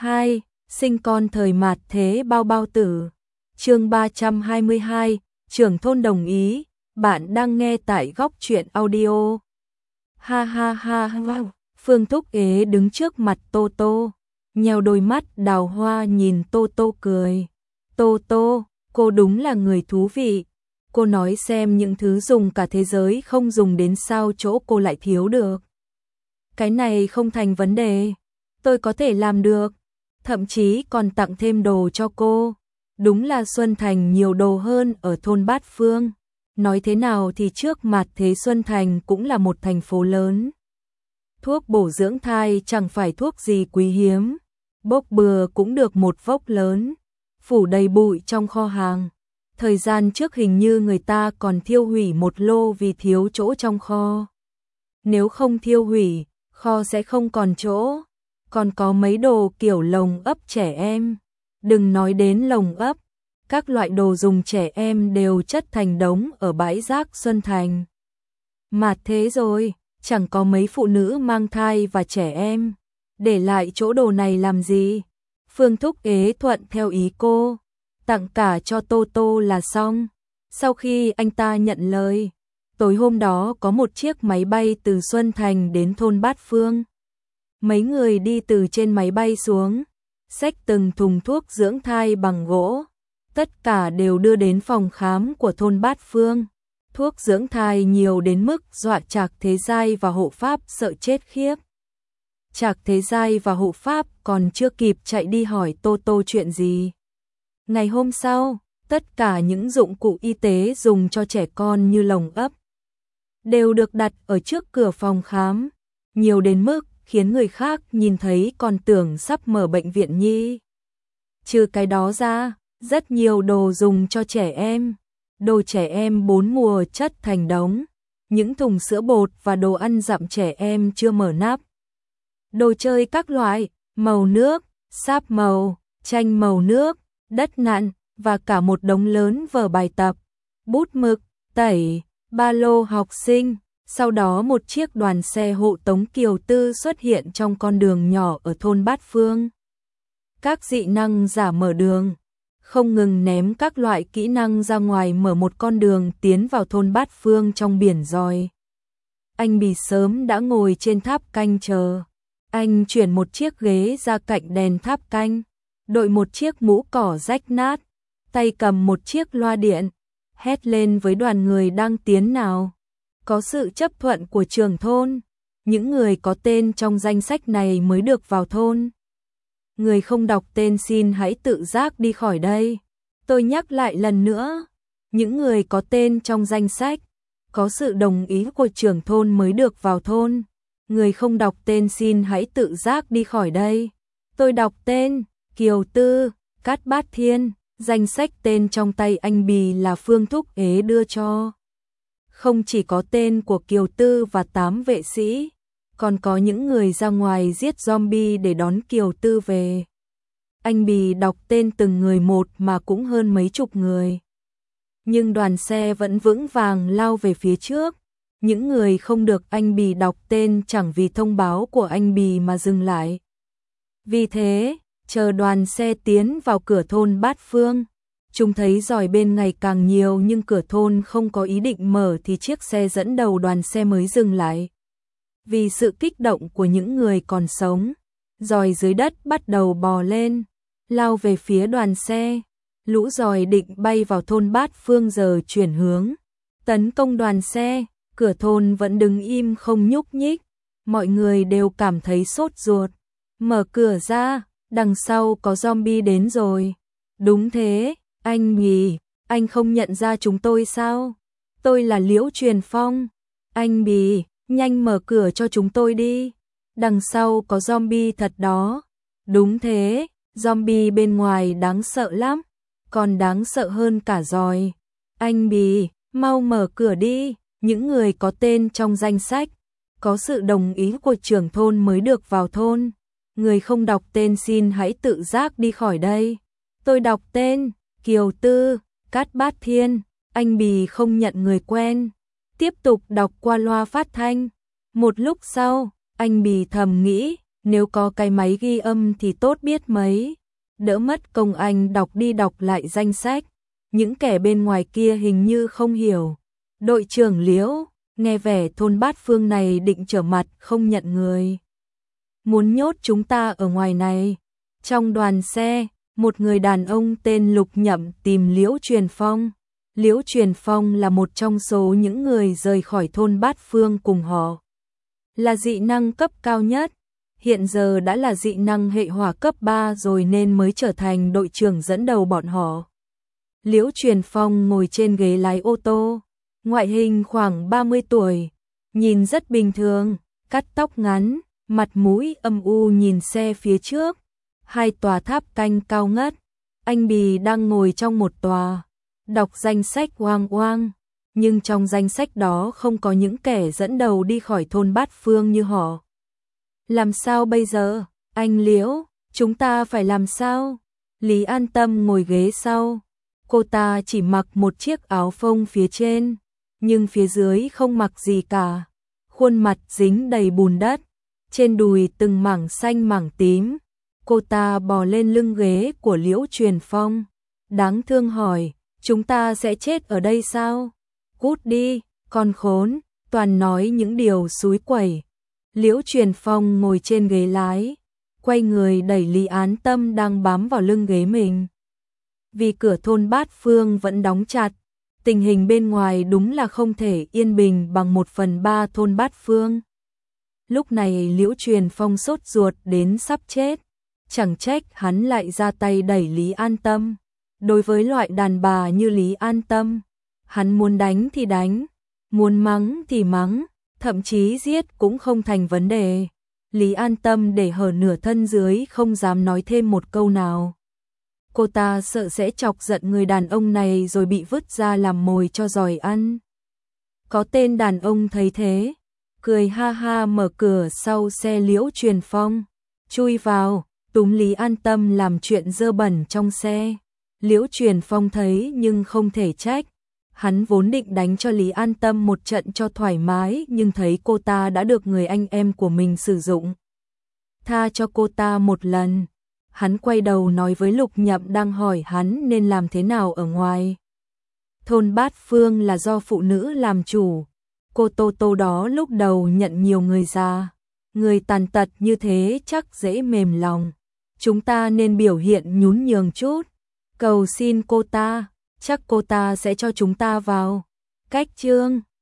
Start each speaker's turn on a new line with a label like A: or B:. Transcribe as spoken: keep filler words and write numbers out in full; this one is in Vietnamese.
A: hai. Sinh con thời mạt thế bao bao tử. Chương ba trăm hai mươi hai, trưởng thôn đồng ý. Bạn đang nghe tại Góc Truyện Audio. Ha ha ha ha. Phương Thúc Ế đứng trước mặt Tô Tô, nheo đôi mắt đào hoa nhìn Tô Tô cười. Tô Tô, cô đúng là người thú vị. Cô nói xem những thứ dùng cả thế giới không dùng đến sao chỗ cô lại thiếu được. Cái này không thành vấn đề, tôi có thể làm được, thậm chí còn tặng thêm đồ cho cô. Đúng là Xuân Thành nhiều đồ hơn ở thôn Bát Phương. Nói thế nào thì trước mặt thế Xuân Thành cũng là một thành phố lớn. Thuốc bổ dưỡng thai chẳng phải thuốc gì quý hiếm, bốc bừa cũng được một vốc lớn, phủ đầy bụi trong kho hàng. Thời gian trước hình như người ta còn thiêu hủy một lô vì thiếu chỗ trong kho. Nếu không thiêu hủy, kho sẽ không còn chỗ. Còn có mấy đồ kiểu lồng ấp trẻ em. Đừng nói đến lồng ấp, các loại đồ dùng trẻ em đều chất thành đống ở bãi rác Xuân Thành. Mà thế rồi, chẳng có mấy phụ nữ mang thai và trẻ em. Để lại chỗ đồ này làm gì? Phương Thúc Ế thuận theo ý cô, tặng cả cho Tô Tô là xong. Sau khi anh ta nhận lời, tối hôm đó có một chiếc máy bay từ Xuân Thành đến thôn Bát Phương. Mấy người đi từ trên máy bay xuống, xách từng thùng thuốc dưỡng thai bằng gỗ, tất cả đều đưa đến phòng khám của thôn Bát Phương. Thuốc dưỡng thai nhiều đến mức dọa Trạc Thế Giai và hộ pháp sợ chết khiếp. Trạc Thế Giai và hộ pháp còn chưa kịp chạy đi hỏi Tô Tô chuyện gì. Ngày hôm sau, tất cả những dụng cụ y tế dùng cho trẻ con như lồng ấp đều được đặt ở trước cửa phòng khám, nhiều đến mức khiến người khác nhìn thấy còn tưởng sắp mở bệnh viện nhi. Trừ cái đó ra, rất nhiều đồ dùng cho trẻ em, đồ trẻ em bốn mùa chất thành đống, những thùng sữa bột và đồ ăn dặm trẻ em chưa mở nắp. Đồ chơi các loại, màu nước, sáp màu, tranh màu nước, đất nặn và cả một đống lớn vở bài tập, bút mực, tẩy, ba lô học sinh. Sau đó một chiếc đoàn xe hộ tống Kiều Tư xuất hiện trong con đường nhỏ ở thôn Bát Phương. Các dị năng giả mở đường, không ngừng ném các loại kỹ năng ra ngoài mở một con đường tiến vào thôn Bát Phương trong biển roi. Anh Bì sớm đã ngồi trên tháp canh chờ. Anh chuyển một chiếc ghế ra cạnh đèn tháp canh, đội một chiếc mũ cỏ rách nát, tay cầm một chiếc loa điện, hét lên với đoàn người đang tiến nào. Có sự chấp thuận của trưởng thôn, những người có tên trong danh sách này mới được vào thôn. Người không đọc tên xin hãy tự giác đi khỏi đây. Tôi nhắc lại lần nữa, những người có tên trong danh sách, có sự đồng ý của trưởng thôn mới được vào thôn. Người không đọc tên xin hãy tự giác đi khỏi đây. Tôi đọc tên, Kiều Tư, Cát Bát Thiên, danh sách tên trong tay anh Bì là Phương Thúc Ế đưa cho. Không chỉ có tên của Kiều Tư và tám vệ sĩ, còn có những người ra ngoài giết zombie để đón Kiều Tư về. Anh Bì đọc tên từng người một mà cũng hơn mấy chục người. Nhưng đoàn xe vẫn vững vàng lao về phía trước. Những người không được anh Bì đọc tên chẳng vì thông báo của anh Bì mà dừng lại. Vì thế, chờ đoàn xe tiến vào cửa thôn Bát Phương, chúng thấy giỏi bên ngày càng nhiều nhưng cửa thôn không có ý định mở thì chiếc xe dẫn đầu đoàn xe mới dừng lại. Vì sự kích động của những người còn sống, giỏi dưới đất bắt đầu bò lên, lao về phía đoàn xe. Lũ giỏi định bay vào thôn Bát Phương giờ chuyển hướng, tấn công đoàn xe. Cửa thôn vẫn đứng im không nhúc nhích, mọi người đều cảm thấy sốt ruột. Mở cửa ra, đằng sau có zombie đến rồi. Đúng thế, anh Bì, anh không nhận ra chúng tôi sao? Tôi là Liễu Truyền Phong. Anh Bì, nhanh mở cửa cho chúng tôi đi. Đằng sau có zombie thật đó. Đúng thế, zombie bên ngoài đáng sợ lắm, còn đáng sợ hơn cả giỏi. Anh Bì, mau mở cửa đi. Những người có tên trong danh sách, có sự đồng ý của trưởng thôn mới được vào thôn. Người không đọc tên xin hãy tự giác đi khỏi đây. Tôi đọc tên, Kiều Tư, Cát Bát Thiên. Anh Bì không nhận người quen, tiếp tục đọc qua loa phát thanh. Một lúc sau, anh Bì thầm nghĩ, Nếu có cái máy ghi âm thì tốt biết mấy. Đỡ mất công anh đọc đi đọc lại danh sách. Những kẻ bên ngoài kia hình như không hiểu. Đội trưởng Liễu, nghe vẻ thôn Bát Phương này định trở mặt không nhận người. Muốn nhốt chúng ta ở ngoài này. Trong đoàn xe, một người đàn ông tên Lục Nhậm tìm Liễu Truyền Phong. Liễu Truyền Phong là một trong số những người rời khỏi thôn Bát Phương cùng họ. Là dị năng cấp cao nhất. Hiện giờ đã là dị năng hệ hỏa cấp ba rồi nên mới trở thành đội trưởng dẫn đầu bọn họ. Liễu Truyền Phong ngồi trên ghế lái ô tô. Ngoại hình khoảng ba mươi tuổi. Nhìn rất bình thường. Cắt tóc ngắn. Mặt mũi âm u nhìn xe phía trước. Hai tòa tháp canh cao ngất. Anh Bì đang ngồi trong một tòa. Đọc danh sách oang oang. Nhưng trong danh sách đó không có những kẻ dẫn đầu đi khỏi thôn Bát Phương như họ. Làm sao bây giờ? Anh Liễu, chúng ta phải làm sao? Lý An Tâm ngồi ghế sau. Cô ta chỉ mặc một chiếc áo phông phía trên. Nhưng phía dưới không mặc gì cả. Khuôn mặt dính đầy bùn đất. Trên đùi từng mảng xanh mảng tím. Cô ta bò lên lưng ghế của Liễu Truyền Phong. Đáng thương hỏi, chúng ta sẽ chết ở đây sao? Cút đi, con khốn, toàn nói những điều xúi quẩy. Liễu Truyền Phong ngồi trên ghế lái, quay người đẩy Lý An Tâm đang bám vào lưng ghế mình. Vì cửa thôn Bát Phương vẫn đóng chặt, tình hình bên ngoài đúng là không thể yên bình bằng một phần ba thôn Bát Phương. Lúc này Liễu Truyền Phong sốt ruột đến sắp chết, chẳng trách hắn lại ra tay đẩy Lý An Tâm. Đối với loại đàn bà như Lý An Tâm, hắn muốn đánh thì đánh, muốn mắng thì mắng, thậm chí giết cũng không thành vấn đề. Lý An Tâm để hở nửa thân dưới không dám nói thêm một câu nào. Cô ta sợ sẽ chọc giận người đàn ông này rồi bị vứt ra làm mồi cho giỏi ăn. Có tên đàn ông thấy thế, cười ha ha mở cửa sau xe Liễu Truyền Phong, chui vào, túm Lý An Tâm làm chuyện dơ bẩn trong xe. Liễu Truyền Phong thấy nhưng không thể trách. Hắn vốn định đánh cho Lý An Tâm một trận cho thoải mái nhưng thấy cô ta đã được người anh em của mình sử dụng. Tha cho cô ta một lần. Hắn quay đầu nói với Lục Nhậm đang hỏi hắn nên làm thế nào ở ngoài. Thôn Bát Phương là do phụ nữ làm chủ. Cô Tô Tô đó lúc đầu nhận nhiều người già. Người tàn tật như thế chắc dễ mềm lòng. Chúng ta nên biểu hiện nhún nhường chút. Cầu xin cô ta, chắc cô ta sẽ cho chúng ta vào. Cách chương